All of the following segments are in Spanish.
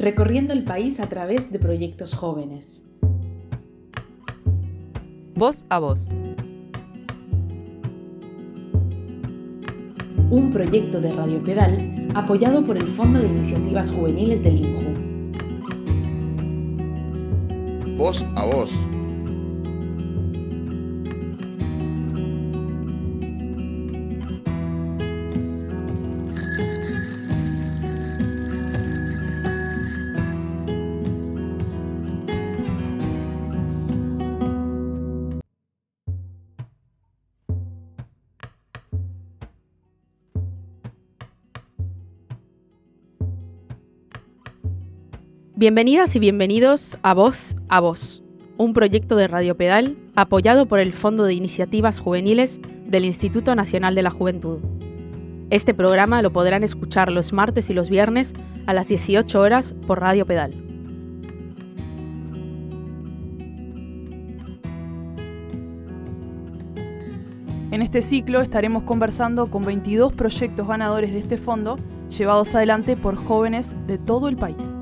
recorriendo el país a través de proyectos jóvenes. Voz a Voz. Un proyecto de Radio Pedal apoyado por el Fondo de Iniciativas Juveniles del INJU. Voz a Voz. Bienvenidas y bienvenidos a Voz, un proyecto de Radio Pedal apoyado por el Fondo de Iniciativas Juveniles del Instituto Nacional de la Juventud. Este programa lo podrán escuchar los martes y los viernes a las 18 horas por Radio Pedal. En este ciclo estaremos conversando con 22 proyectos ganadores de este fondo, llevados adelante por jóvenes de todo el país.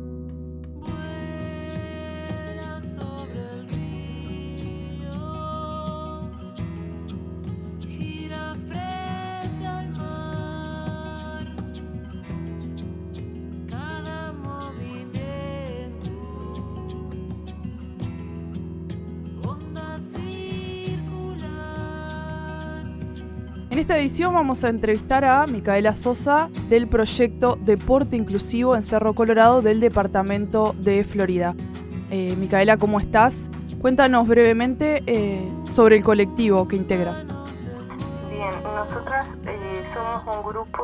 En esta edición vamos a entrevistar a Micaela Sosa del proyecto Deporte Inclusivo en Cerro Colorado del departamento de Florida. Micaela, ¿cómo estás? Cuéntanos brevemente sobre el colectivo que integras. Bien, nosotras somos un grupo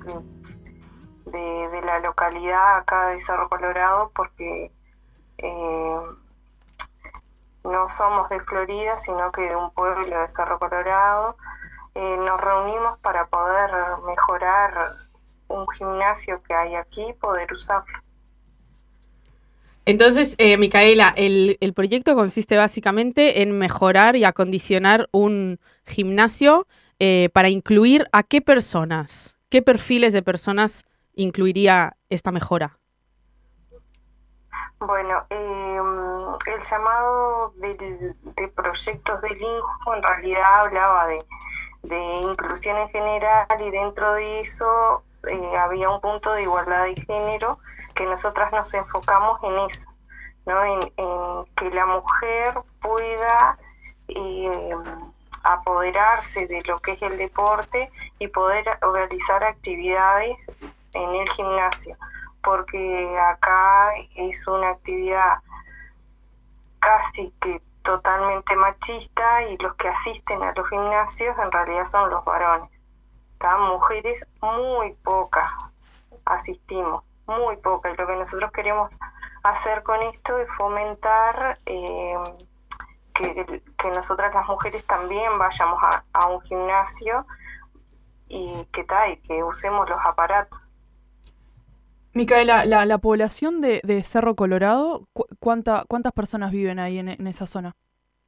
de la localidad acá de Cerro Colorado porque no somos de Florida, sino que de un pueblo de Cerro Colorado. Nos reunimos para poder mejorar un gimnasio que hay aquí y poder usarlo. Entonces, Micaela, el proyecto consiste básicamente en mejorar y acondicionar un gimnasio para incluir a qué personas, qué perfiles de personas incluiría esta mejora. Bueno, el llamado de proyectos del INJU en realidad hablaba de inclusión en general, y dentro de eso había un punto de igualdad de género que nosotras nos enfocamos en eso, ¿no? En que la mujer pueda apoderarse de lo que es el deporte y poder realizar actividades en el gimnasio, porque acá es una actividad casi que totalmente machista y los que asisten a los gimnasios en realidad son los varones. Mujeres muy pocas asistimos, muy pocas, y lo que nosotros queremos hacer con esto es fomentar que nosotras las mujeres también vayamos a un gimnasio y que usemos los aparatos. Micaela, la población de Cerro Colorado, ¿cuántas personas viven ahí en esa zona?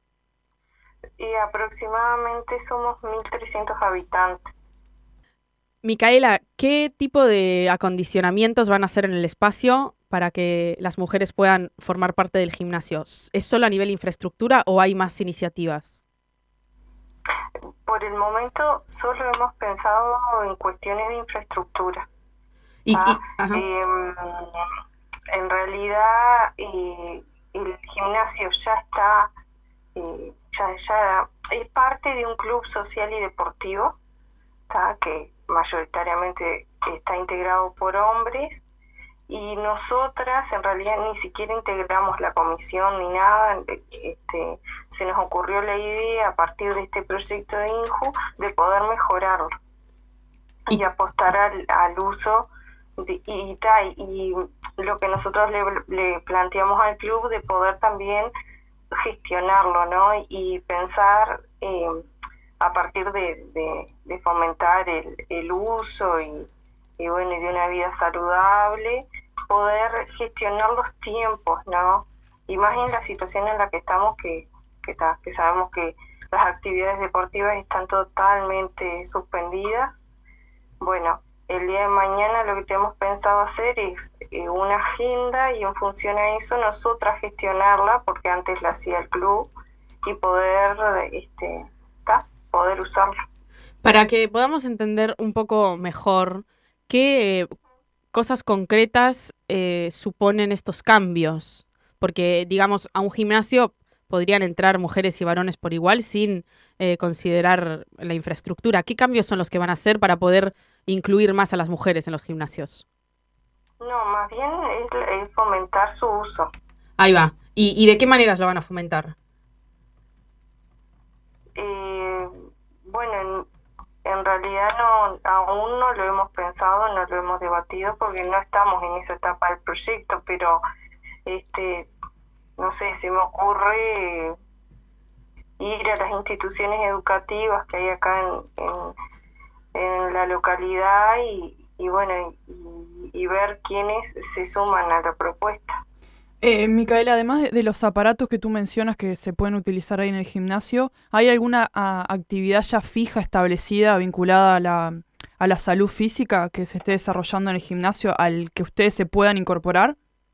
Aproximadamente somos 1.300 habitantes. Micaela, ¿qué tipo de acondicionamientos van a hacer en el espacio para que las mujeres puedan formar parte del gimnasio? ¿Es solo a nivel infraestructura o hay más iniciativas? Por el momento solo hemos pensado en cuestiones de infraestructura. En realidad el gimnasio ya está, ya es parte de un club social y deportivo, que mayoritariamente está integrado por hombres, y nosotras en realidad ni siquiera integramos la comisión ni nada. Se nos ocurrió la idea a partir de este proyecto de INJU de poder mejorarlo y apostar al uso y lo que nosotros le planteamos al club de poder también gestionarlo, ¿no? Y pensar a partir de fomentar el uso y de una vida saludable, poder gestionar los tiempos, ¿no? Y más en la situación en la que estamos, que sabemos que las actividades deportivas están totalmente suspendidas. Bueno, el día de mañana lo que tenemos pensado hacer es una agenda y en función a eso nosotras gestionarla, porque antes la hacía el club, y poder usarla. Para que podamos entender un poco mejor qué cosas concretas suponen estos cambios, porque digamos a un gimnasio podrían entrar mujeres y varones por igual sin considerar la infraestructura. ¿Qué cambios son los que van a hacer para poder incluir más a las mujeres en los gimnasios? No, más bien es fomentar su uso. Ahí va. ¿Y de qué maneras lo van a fomentar? Bueno, en realidad aún no lo hemos pensado, no lo hemos debatido porque no estamos en esa etapa del proyecto, pero no sé, se me ocurre ir a las instituciones educativas que hay acá en la localidad y ver quiénes se suman a la propuesta. Micaela, además de los aparatos que tú mencionas que se pueden utilizar ahí en el gimnasio, ¿hay alguna actividad ya fija, establecida, vinculada a la salud física que se esté desarrollando en el gimnasio al que ustedes se puedan incorporar?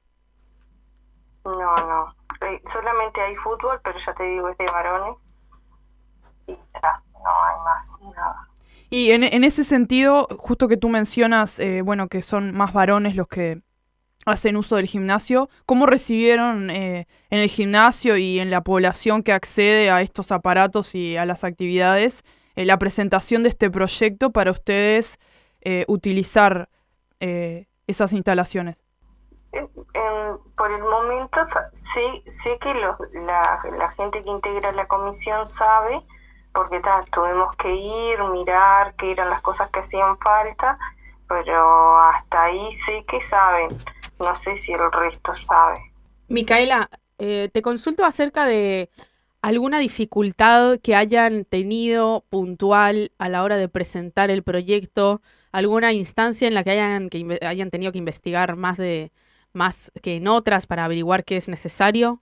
No. Solamente hay fútbol, pero ya te digo, es de varones. Y ya, no hay más, nada. Y en ese sentido, justo que tú mencionas, que son más varones los que hacen uso del gimnasio, ¿cómo recibieron en el gimnasio y en la población que accede a estos aparatos y a las actividades la presentación de este proyecto para ustedes utilizar esas instalaciones? Por el momento sé que la gente que integra la comisión sabe, porque tuvimos que mirar qué eran las cosas que hacían falta, pero hasta ahí sé que saben. No sé si el resto sabe. Micaela, te consulto acerca de alguna dificultad que hayan tenido puntual a la hora de presentar el proyecto, alguna instancia en la que hayan tenido que investigar más que en otras para averiguar qué es necesario.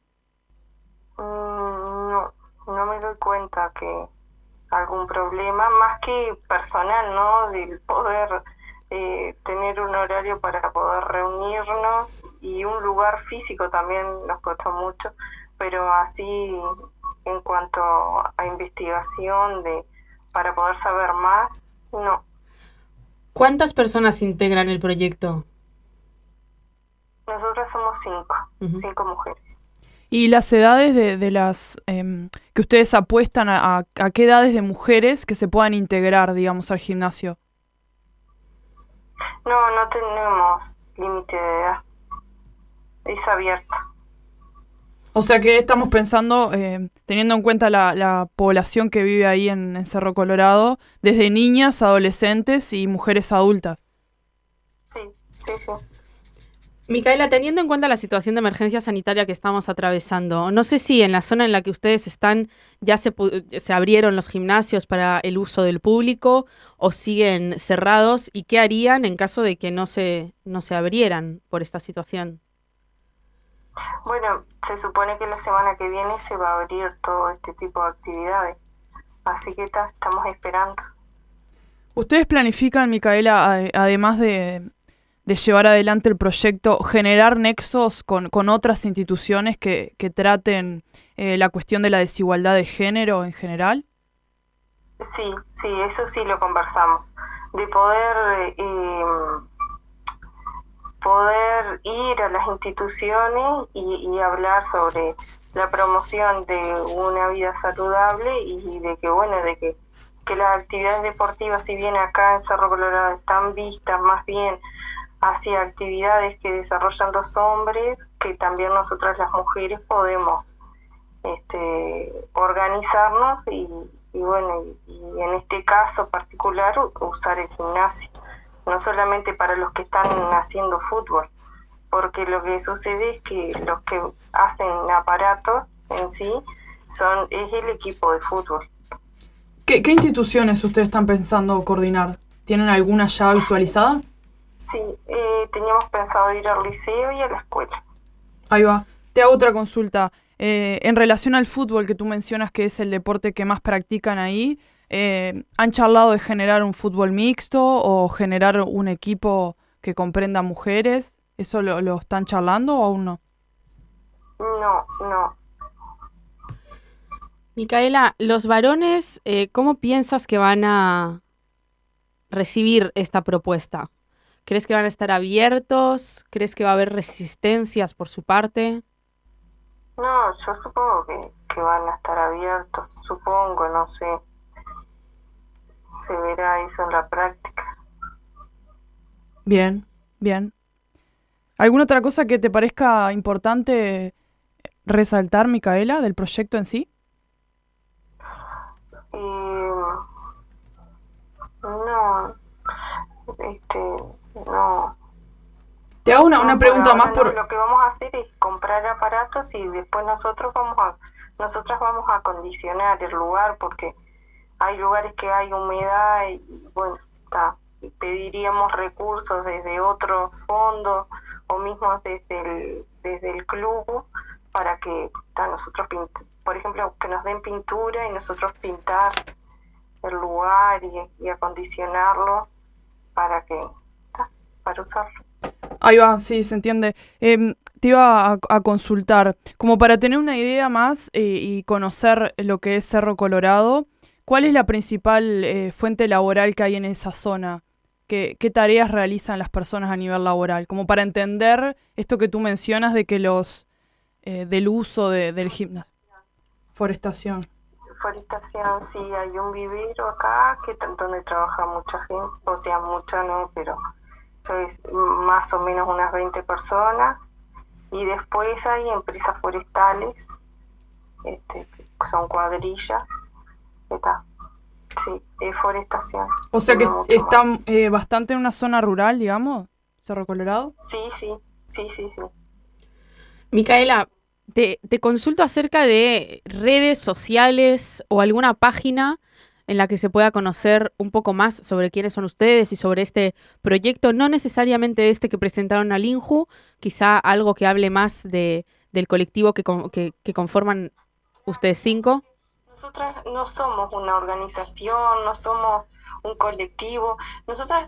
No me doy cuenta que algún problema, más que personal, ¿no? Del poder tener un horario para poder reunirnos y un lugar físico también nos costó mucho, pero así en cuanto a investigación para poder saber más, no. ¿Cuántas personas integran el proyecto? Nosotras somos 5, 5 mujeres. ¿Y las edades de las que ustedes apuestan a qué edades de mujeres que se puedan integrar, digamos, al gimnasio? No tenemos límite de edad. Es abierto. O sea que estamos pensando, teniendo en cuenta la población que vive ahí en Cerro Colorado, desde niñas, adolescentes y mujeres adultas. Sí. Micaela, teniendo en cuenta la situación de emergencia sanitaria que estamos atravesando, no sé si en la zona en la que ustedes están ya se abrieron los gimnasios para el uso del público o siguen cerrados, y qué harían en caso de que no se abrieran por esta situación. Bueno, se supone que la semana que viene se va a abrir todo este tipo de actividades, así que estamos esperando. ¿Ustedes planifican, Micaela, además de llevar adelante el proyecto, generar nexos con otras instituciones que traten la cuestión de la desigualdad de género en general? Sí, eso sí lo conversamos, de poder ir a las instituciones y hablar sobre la promoción de una vida saludable y de que las actividades deportivas, si bien acá en Cerro Colorado están vistas más bien hacia actividades que desarrollan los hombres, que también nosotras las mujeres podemos organizarnos y en este caso particular usar el gimnasio, no solamente para los que están haciendo fútbol, porque lo que sucede es que los que hacen aparatos en sí es el equipo de fútbol. ¿Qué instituciones ustedes están pensando coordinar? ¿Tienen alguna ya visualizada? Sí, teníamos pensado ir al liceo y a la escuela. Ahí va. Te hago otra consulta. En relación al fútbol que tú mencionas que es el deporte que más practican ahí, ¿han charlado de generar un fútbol mixto o generar un equipo que comprenda mujeres? ¿Eso lo están charlando o aún no? No. Micaela, los varones, ¿cómo piensas que van a recibir esta propuesta? ¿Crees que van a estar abiertos? ¿Crees que va a haber resistencias por su parte? No, yo supongo que van a estar abiertos, supongo, no sé. Se verá eso en la práctica. Bien. ¿Alguna otra cosa que te parezca importante resaltar, Micaela, del proyecto en sí? No, no. Te hago una pregunta ahora más no, por... lo que vamos a hacer es comprar aparatos y después nosotras vamos a acondicionar el lugar, porque hay lugares que hay humedad y bueno, y pediríamos recursos desde otro fondo o mismo desde el club para que nosotros por ejemplo, que nos den pintura y nosotros pintar el lugar y acondicionarlo para usarlo. Ahí va, sí, se entiende. Te iba a consultar, como para tener una idea más y conocer lo que es Cerro Colorado, ¿cuál es la principal fuente laboral que hay en esa zona? ¿Qué tareas realizan las personas a nivel laboral? Como para entender esto que tú mencionas de que del uso del gimnasio. Forestación, sí, hay un vivero acá donde trabaja mucha gente, o sea, mucha no, pero es más o menos unas 20 personas, y después hay empresas forestales, que son cuadrillas, sí, es forestación. O sea que está bastante en una zona rural, digamos, Cerro Colorado. Sí. Micaela, te consulto acerca de redes sociales o alguna página en la que se pueda conocer un poco más sobre quiénes son ustedes y sobre este proyecto, no necesariamente este que presentaron al INJU, quizá algo que hable más del colectivo que conforman ustedes 5. Nosotras no somos una organización, no somos un colectivo. Nosotras,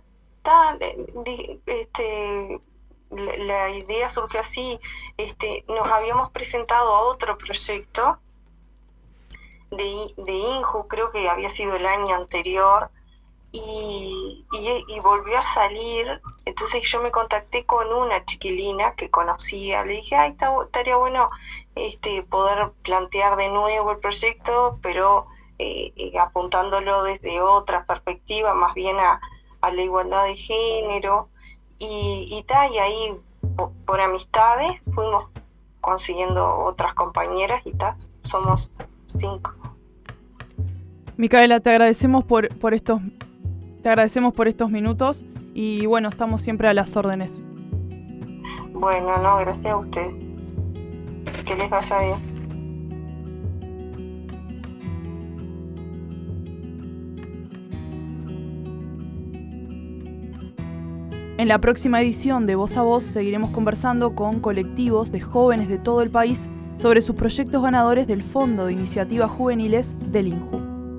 la idea surgió así. Nos habíamos presentado a otro proyecto de INJU, creo que había sido el año anterior, y volvió a salir. Entonces yo me contacté con una chiquilina que conocía, le dije, estaría bueno poder plantear de nuevo el proyecto, pero apuntándolo desde otra perspectiva, más bien a la igualdad de género, y ahí por amistades fuimos consiguiendo otras compañeras y somos 5. Micaela, te agradecemos por estos minutos y bueno, estamos siempre a las órdenes. Bueno, no, gracias a ustedes. Que les vaya bien. En la próxima edición de Voz a Voz seguiremos conversando con colectivos de jóvenes de todo el país sobre sus proyectos ganadores del Fondo de Iniciativas Juveniles del INJU.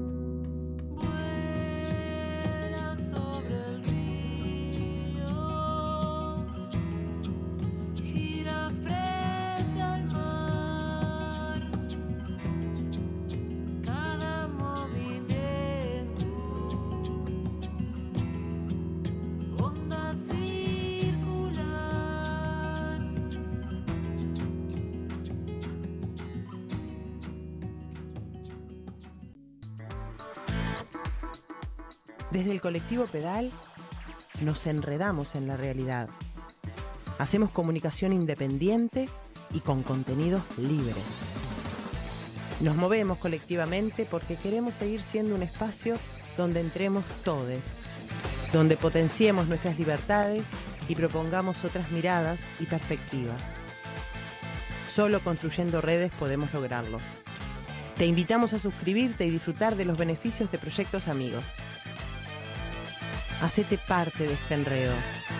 Desde el colectivo Pedal nos enredamos en la realidad. Hacemos comunicación independiente y con contenidos libres. Nos movemos colectivamente porque queremos seguir siendo un espacio donde entremos todes, donde potenciemos nuestras libertades y propongamos otras miradas y perspectivas. Solo construyendo redes podemos lograrlo. Te invitamos a suscribirte y disfrutar de los beneficios de Proyectos Amigos. Hacete parte de este enredo.